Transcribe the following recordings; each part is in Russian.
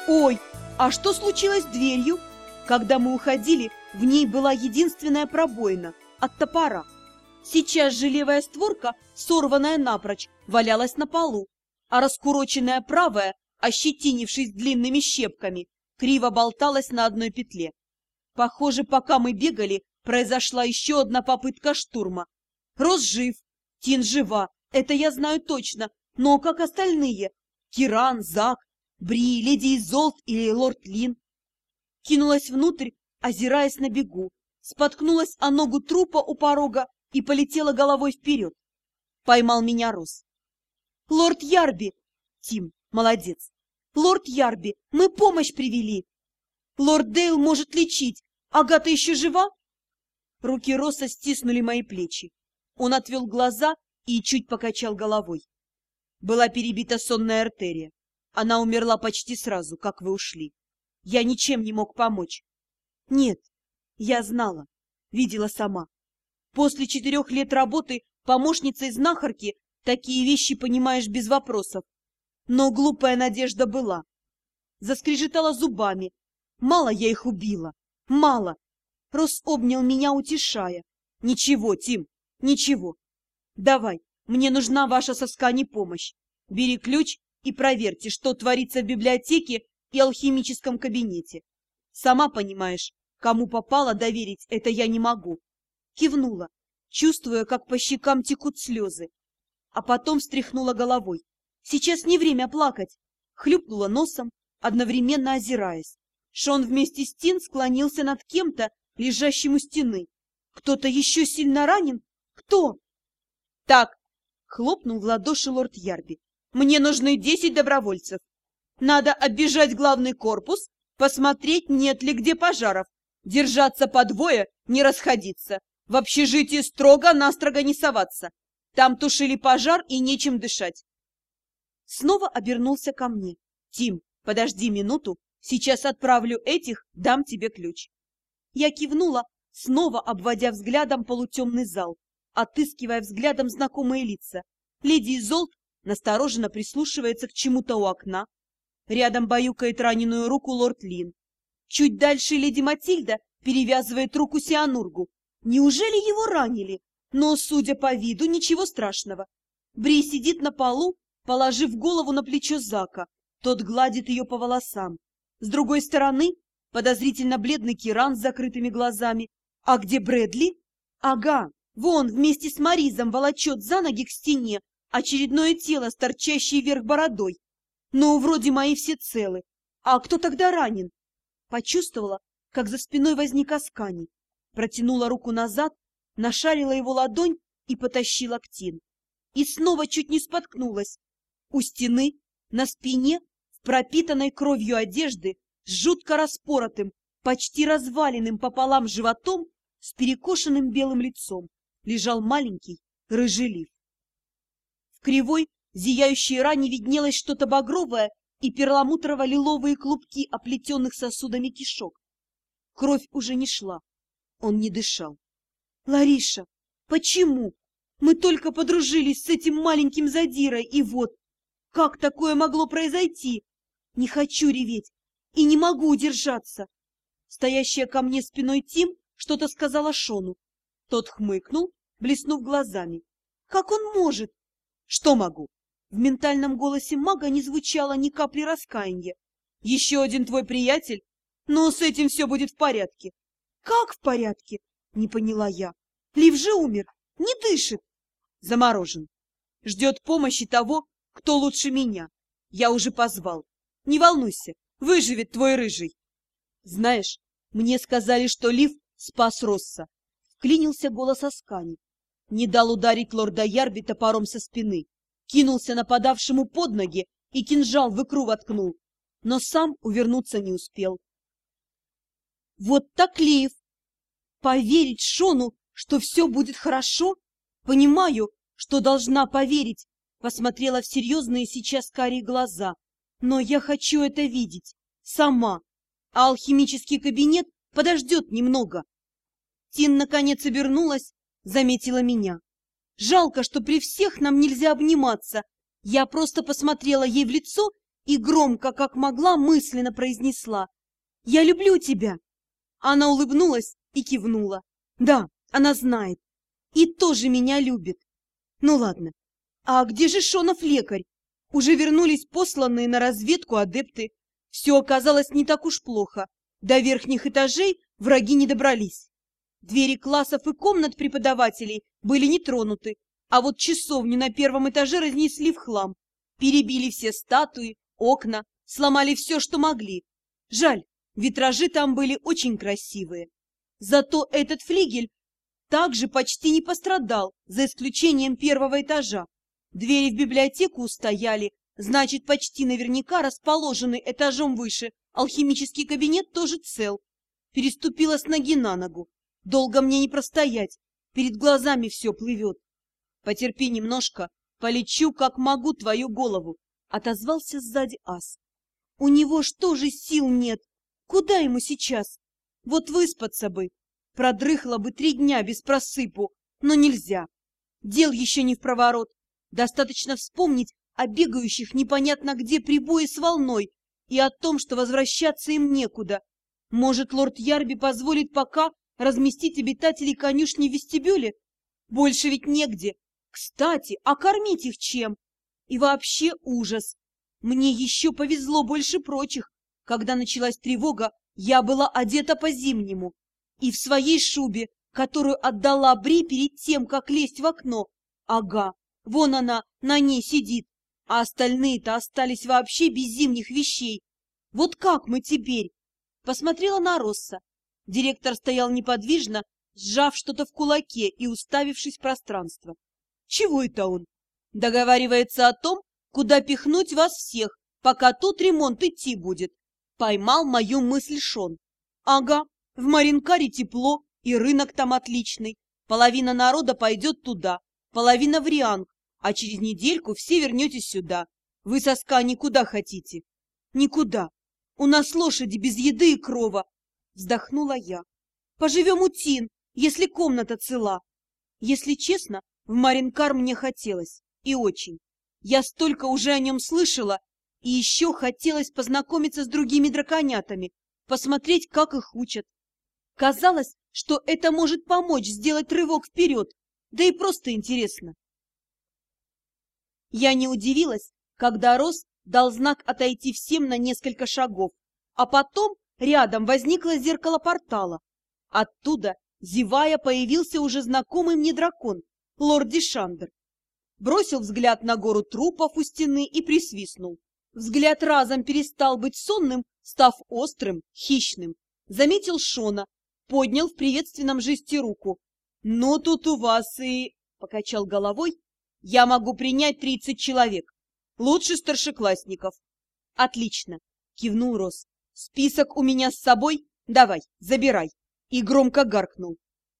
Ой, а что случилось с дверью? Когда мы уходили, в ней была единственная пробоина от топора. Сейчас же левая створка, сорванная напрочь, валялась на полу, а раскуроченная правая, ощетинившись длинными щепками, криво болталась на одной петле. Похоже, пока мы бегали, произошла еще одна попытка штурма. Рос жив, Тин жива, это я знаю точно, но как остальные? Киран, Зак, Бри, леди Изолт или лорд Лин? Кинулась внутрь, озираясь на бегу, споткнулась о ногу трупа у порога и полетела головой вперед. Поймал меня Рос. «Лорд Ярби!» «Тим, молодец! Лорд Ярби, мы помощь привели! Лорд Дейл может лечить! Агата еще жива?» Руки Роса стиснули мои плечи. Он отвел глаза и чуть покачал головой. Была перебита сонная артерия. Она умерла почти сразу, как вы ушли. Я ничем не мог помочь. Нет, я знала, видела сама. После 4 лет работы помощницей знахарки такие вещи понимаешь без вопросов. Но глупая надежда была. Заскрежетала зубами. Мало я их убила. Мало. Рос обнял меня, утешая. Ничего, Тим, ничего. Давай, мне нужна ваша со Скани помощь. Бери ключ и проверьте, что творится в библиотеке и алхимическом кабинете. Сама понимаешь, кому попало доверить, это я не могу. Кивнула, чувствуя, как по щекам текут слезы. А потом встряхнула головой. Сейчас не время плакать. Хлюпнула носом, одновременно озираясь. Шон вместе с Тин склонился над кем-то, лежащим у стены. Кто-то еще сильно ранен? Кто? Так, хлопнул в ладоши лорд Ярби. Мне нужны 10 добровольцев. Надо оббежать главный корпус, посмотреть, нет ли где пожаров. Держаться по двое, не расходиться. В общежитии строго-настрого не соваться. Там тушили пожар и нечем дышать. Снова обернулся ко мне. Тим, подожди минуту, сейчас отправлю этих, дам тебе ключ. Я кивнула, снова обводя взглядом полутемный зал, отыскивая взглядом знакомые лица. Леди Изолт настороженно прислушивается к чему-то у окна. Рядом баюкает раненую руку лорд Лин. Чуть дальше леди Матильда перевязывает руку Сианургу. Неужели его ранили? Но, судя по виду, ничего страшного. Бри сидит на полу, положив голову на плечо Зака. Тот гладит ее по волосам. С другой стороны подозрительно бледный Киран с закрытыми глазами. А где Брэдли? Ага, вон вместе с Маризом волочет за ноги к стене очередное тело с торчащей вверх бородой. Ну, вроде мои все целы. А кто тогда ранен? Почувствовала, как за спиной возник Аскани. Протянула руку назад, нашарила его ладонь и потащила к Тин. И снова чуть не споткнулась. У стены, на спине, в пропитанной кровью одежды, с жутко распоротым, почти разваленным пополам животом, с перекошенным белым лицом, лежал маленький рыжий лиф. В кривой, зияющей ране виднелось что-то багровое и перламутрово-лиловые клубки, оплетенных сосудами кишок. Кровь уже не шла. Он не дышал. Лариша, почему? Мы только подружились с этим маленьким задирой, и вот... Как такое могло произойти? Не хочу реветь и не могу удержаться. Стоящая ко мне спиной Тим что-то сказала Шону. Тот хмыкнул, блеснув глазами. Как он может? Что могу? В ментальном голосе мага не звучало ни капли раскаяния. Еще один твой приятель? Но с этим все будет в порядке. Как в порядке? Не поняла я. Лив же умер, не дышит. Заморожен. Ждет помощи того, кто лучше меня. Я уже позвал. Не волнуйся, выживет твой рыжий. Знаешь, мне сказали, что Лив спас Росса. Вклинился голос Аскани. Не дал ударить лорда Ярби топором со спины. Кинулся нападавшему под ноги и кинжал в икру воткнул. Но сам увернуться не успел. Вот так Лив! Поверить Шону, что все будет хорошо? Понимаю, что должна поверить. Посмотрела в серьезные сейчас карие глаза. Но я хочу это видеть. Сама. А алхимический кабинет подождет немного. Тин наконец обернулась, заметила меня. Жалко, что при всех нам нельзя обниматься. Я просто посмотрела ей в лицо и громко, как могла, мысленно произнесла: «Я люблю тебя!» Она улыбнулась и кивнула. Да, она знает. И тоже меня любит. Ну ладно. А где же Шонов лекарь? Уже вернулись посланные на разведку адепты. Все оказалось не так уж плохо. До верхних этажей враги не добрались. Двери классов и комнат преподавателей были не тронуты, а вот часовню на первом этаже разнесли в хлам. Перебили все статуи, окна, сломали все, что могли. Жаль, витражи там были очень красивые. Зато этот флигель также почти не пострадал, за исключением первого этажа. Двери в библиотеку устояли, значит, почти наверняка расположенный этажом выше алхимический кабинет тоже цел. Переступила с ноги на ногу. Долго мне не простоять, перед глазами все плывет. Потерпи немножко, полечу, как могу, твою голову, — отозвался сзади ас. У него что же сил нет? Куда ему сейчас? Вот выспаться бы. Продрыхла бы 3 дня без просыпу, но нельзя. Дел еще не впроворот. Достаточно вспомнить о бегающих непонятно где прибое с волной и о том, что возвращаться им некуда. Может, лорд Ярби позволит пока разместить обитателей конюшни в вестибюле? Больше ведь негде. Кстати, а кормить их чем? И вообще ужас. Мне еще повезло больше прочих. Когда началась тревога, я была одета по-зимнему. И в своей шубе, которую отдала Бри перед тем, как лезть в окно. Ага, вон она на ней сидит. А остальные-то остались вообще без зимних вещей. Вот как мы теперь? Посмотрела на Росса. Директор стоял неподвижно, сжав что-то в кулаке и уставившись в пространство. Чего это он? Договаривается о том, куда пихнуть вас всех, пока тут ремонт идти будет. Поймал мою мысль Шон. Ага, в Маринкаре тепло, и рынок там отличный. Половина народа пойдет туда, половина в Рианг, а через недельку все вернетесь сюда. Вы со Ска никуда хотите? Никуда. У нас лошади без еды и крова. Вздохнула я. Поживем у Тин, если комната цела. Если честно, в Маринкар мне хотелось. И очень. Я столько уже о нем слышала, и еще хотелось познакомиться с другими драконятами, посмотреть, как их учат. Казалось, что это может помочь сделать рывок вперед, да и просто интересно. Я не удивилась, когда Рос дал знак отойти всем на несколько шагов, а потом рядом возникло зеркало портала. Оттуда, зевая, появился уже знакомый мне дракон, лорд Дишандер. Бросил взгляд на гору трупов у стены и присвистнул. Взгляд разом перестал быть сонным, став острым, хищным. Заметил Шона, поднял в приветственном жесте руку. «Ну, тут у вас и...» — покачал головой. «Я могу принять 30 человек. Лучше старшеклассников». «Отлично!» — кивнул Рос. «Список у меня с собой? Давай, забирай!» И громко гаркнул.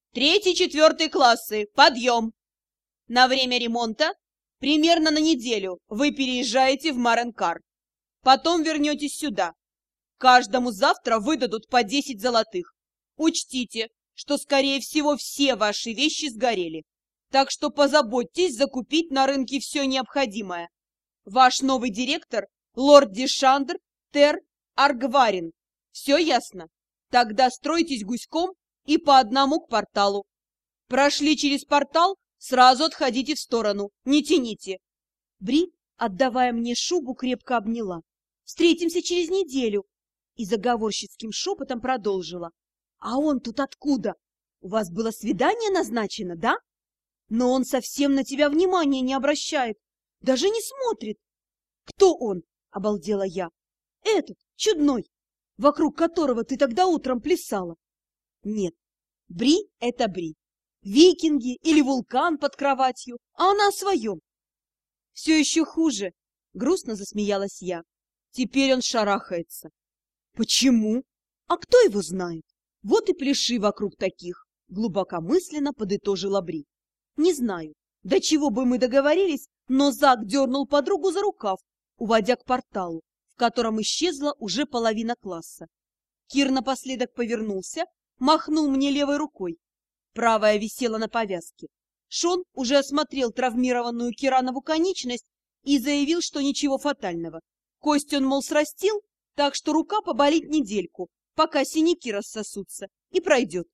3-4 классы, подъем! На время ремонта, примерно на неделю, вы переезжаете в Маренкар. Потом вернетесь сюда. Каждому завтра выдадут по 10 золотых. Учтите, что, скорее всего, все ваши вещи сгорели. Так что позаботьтесь закупить на рынке все необходимое. Ваш новый директор — лорд Дишандр Тер Аргварин. Все ясно? Тогда стройтесь гуськом и по одному к порталу. Прошли через портал, сразу отходите в сторону, не тяните. Бри, отдавая мне шубу, крепко обняла. Встретимся через неделю. И заговорщицким шепотом продолжила. А он тут откуда? У вас было свидание назначено, да? Но он совсем на тебя внимания не обращает, даже не смотрит. Кто он? Обалдела я. Этот, чудной, вокруг которого ты тогда утром плясала. Нет, Бри — это Бри. Викинги или вулкан под кроватью, а она о своем. Все еще хуже, грустно засмеялась я. Теперь он шарахается. Почему? А кто его знает? Вот и пляши вокруг таких, глубокомысленно подытожила Бри. Не знаю, до чего бы мы договорились, но Зак дернул подругу за рукав, уводя к порталу, в котором исчезла уже половина класса. Кир напоследок повернулся, махнул мне левой рукой. Правая висела на повязке. Шон уже осмотрел травмированную Киранову конечность и заявил, что ничего фатального. Кость он, мол, срастил, так что рука поболит недельку, пока синяки рассосутся, и пройдет.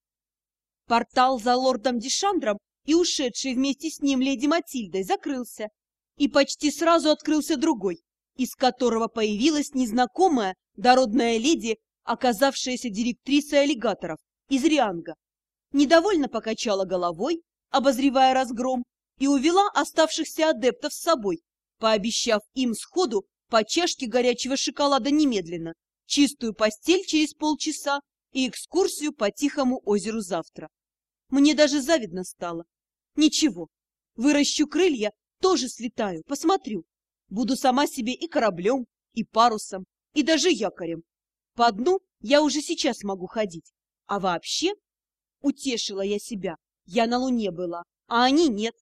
Портал за лордом Дишандром и ушедшей вместе с ним леди Матильдой закрылся, и почти сразу открылся другой, из которого появилась незнакомая дородная леди, оказавшаяся директрисой аллигаторов из Рианга. Недовольно покачала головой, обозревая разгром, и увела оставшихся адептов с собой, пообещав им сходу по чашке горячего шоколада немедленно, чистую постель через полчаса и экскурсию по Тихому озеру завтра. Мне даже завидно стало. Ничего, выращу крылья, тоже слетаю, посмотрю. Буду сама себе и кораблем, и парусом, и даже якорем. По дну я уже сейчас могу ходить. А вообще, утешила я себя, я на Луне была, а они нет.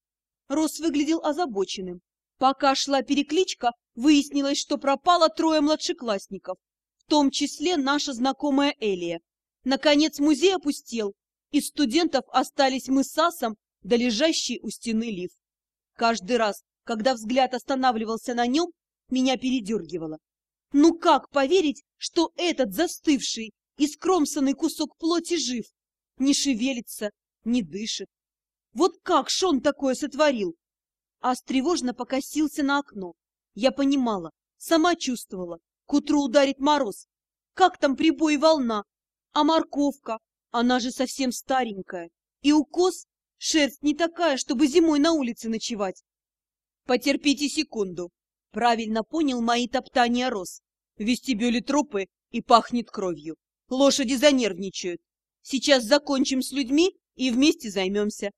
Рос выглядел озабоченным. Пока шла перекличка, выяснилось, что пропало 3 младшеклассников, в том числе наша знакомая Элия. Наконец музей опустел, из студентов остались мы с Асом да лежащий у стены Лив. Каждый раз, когда взгляд останавливался на нем, меня передергивало. Ну как поверить, что этот застывший и скромсанный кусок плоти жив, не шевелится, не дышит? Вот как Шон такое сотворил? Ас тревожно покосился на окно. Я понимала, сама чувствовала, к утру ударит мороз. Как там прибой и волна? А морковка? Она же совсем старенькая. И укос? Шерсть не такая, чтобы зимой на улице ночевать. Потерпите секунду. Правильно понял мои топтания роз. В вестибюле трупы и пахнет кровью. Лошади занервничают. Сейчас закончим с людьми и вместе займемся.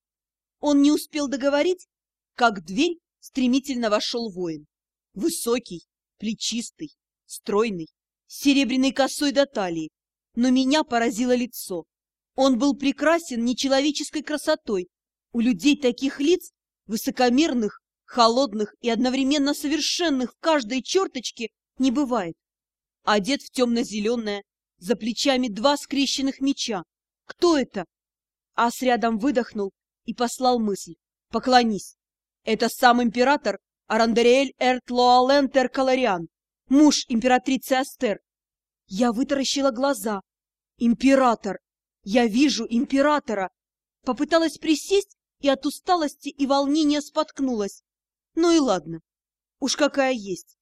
Он не успел договорить, как в дверь стремительно вошел воин. Высокий, плечистый, стройный, с серебряной косой до талии. Но меня поразило лицо. Он был прекрасен нечеловеческой красотой. У людей таких лиц, высокомерных, холодных и одновременно совершенных в каждой черточке, не бывает. Одет в темно-зеленое, за плечами 2 скрещенных меча. Кто это? Ас рядом выдохнул и послал мысль. Поклонись. Это сам император Арандариэль Эртлоалентер Калариан, муж императрицы Астер. Я вытаращила глаза. Император! Я вижу императора! Попыталась присесть и от усталости и волнения споткнулась. Ну и ладно, уж какая есть.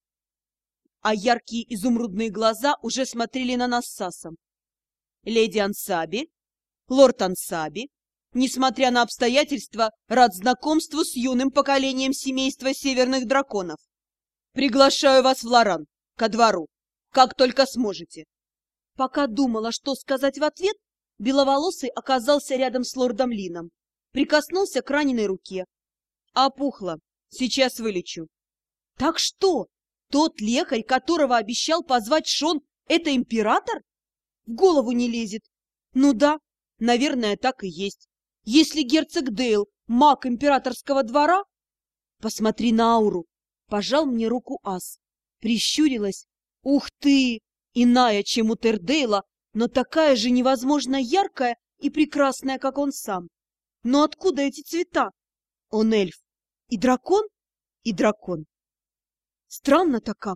А яркие изумрудные глаза уже смотрели на нас с Асом. Леди Ансаби, лорд Ансаби, несмотря на обстоятельства, рад знакомству с юным поколением семейства северных драконов. Приглашаю вас в Лоран, ко двору, как только сможете. Пока думала, что сказать в ответ, беловолосый оказался рядом с лордом Лином. Прикоснулся к раненой руке. Опухло. Сейчас вылечу. Так что, тот лекарь, которого обещал позвать Шон, это император? В голову не лезет. Ну да, наверное, так и есть. Если герцог Дейл маг императорского двора... Посмотри на ауру. Пожал мне руку Ас. Прищурилась. Ух ты! Иная, чем у Тердейла, но такая же невозможно яркая и прекрасная, как он сам. Но откуда эти цвета? Он эльф. И дракон? И дракон. Странно-то как.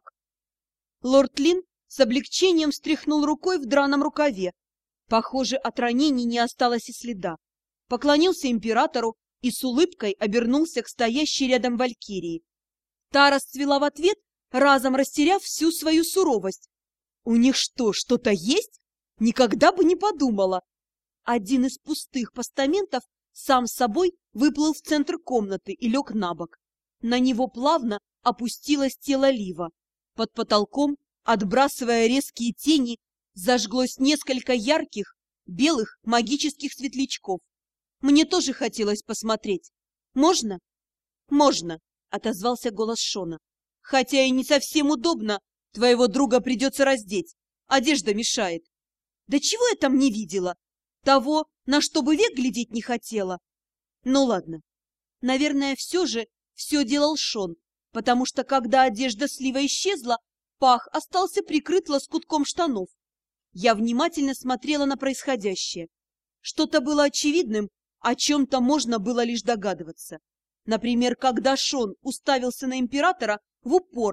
Лорд Лин с облегчением встряхнул рукой в драном рукаве. Похоже, от ранений не осталось и следа. Поклонился императору и с улыбкой обернулся к стоящей рядом валькирии. Та расцвела в ответ, разом растеряв всю свою суровость. У них что, что-то есть? Никогда бы не подумала. Один из пустых постаментов сам собой выплыл в центр комнаты и лег на бок. На него плавно опустилось тело Лива. Под потолком, отбрасывая резкие тени, зажглось несколько ярких, белых магических светлячков. Мне тоже хотелось посмотреть. «Можно?» «Можно», — отозвался голос Шона. «Хотя и не совсем удобно, твоего друга придется раздеть. Одежда мешает». «Да чего я там не видела? Того, на что бы век глядеть не хотела». «Ну ладно. Наверное, все делал Шон, потому что, когда одежда Слива исчезла, пах остался прикрыт лоскутком штанов. Я внимательно смотрела на происходящее. Что-то было очевидным, о чем-то можно было лишь догадываться. Например, когда Шон уставился на императора в упор,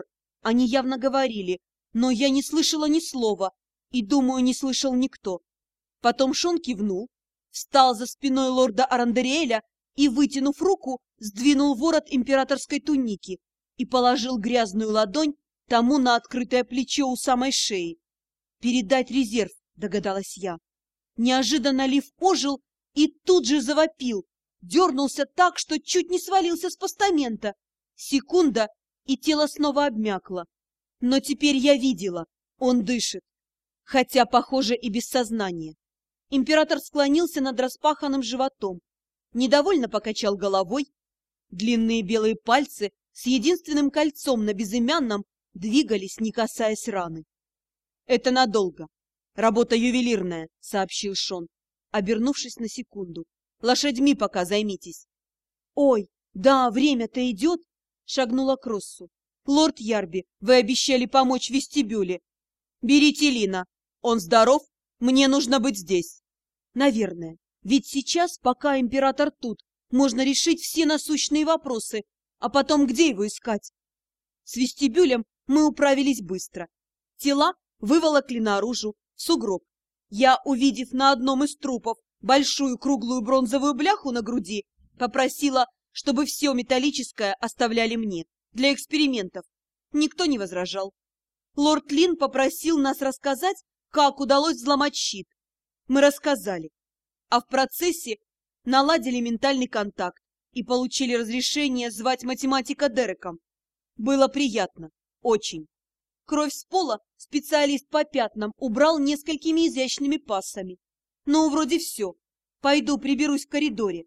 Они явно говорили, но я не слышала ни слова, и, думаю, не слышал никто. Потом Шон кивнул, встал за спиной лорда Арандериэля и, вытянув руку, сдвинул ворот императорской туники и положил грязную ладонь тому на открытое плечо у самой шеи. «Передать резерв», — догадалась я. Неожиданно Лив ожил и тут же завопил, дернулся так, что чуть не свалился с постамента. Секунда, и тело снова обмякло. Но теперь я видела, он дышит, хотя, похоже, и без сознания. Император склонился над распаханным животом, недовольно покачал головой. Длинные белые пальцы с единственным кольцом на безымянном двигались, не касаясь раны. «Это надолго. Работа ювелирная», — сообщил Шон, обернувшись на секунду. «Лошадьми пока займитесь». «Ой, да, время-то идет», — шагнула к Россу. «Лорд Ярби, вы обещали помочь в вестибюле. Берите Лина. Он здоров? Мне нужно быть здесь». «Наверное. Ведь сейчас, пока император тут, можно решить все насущные вопросы, а потом где его искать?» С вестибюлем мы управились быстро. Тела выволокли наружу, в сугроб. Я, увидев на одном из трупов большую круглую бронзовую бляху на груди, попросила, чтобы все металлическое оставляли мне, для экспериментов. Никто не возражал. Лорд Лин попросил нас рассказать, как удалось взломать щит. Мы рассказали, а в процессе наладили ментальный контакт и получили разрешение звать математика Дереком. Было приятно, очень. Кровь с пола специалист по пятнам убрал несколькими изящными пассами. Ну, вроде все. Пойду приберусь в коридоре.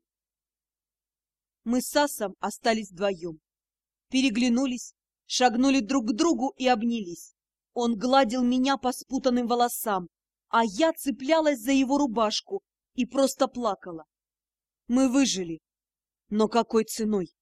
Мы с Асом остались вдвоем. Переглянулись, шагнули друг к другу и обнялись. Он гладил меня по спутанным волосам, а я цеплялась за его рубашку и просто плакала. Мы выжили. Но какой ценой?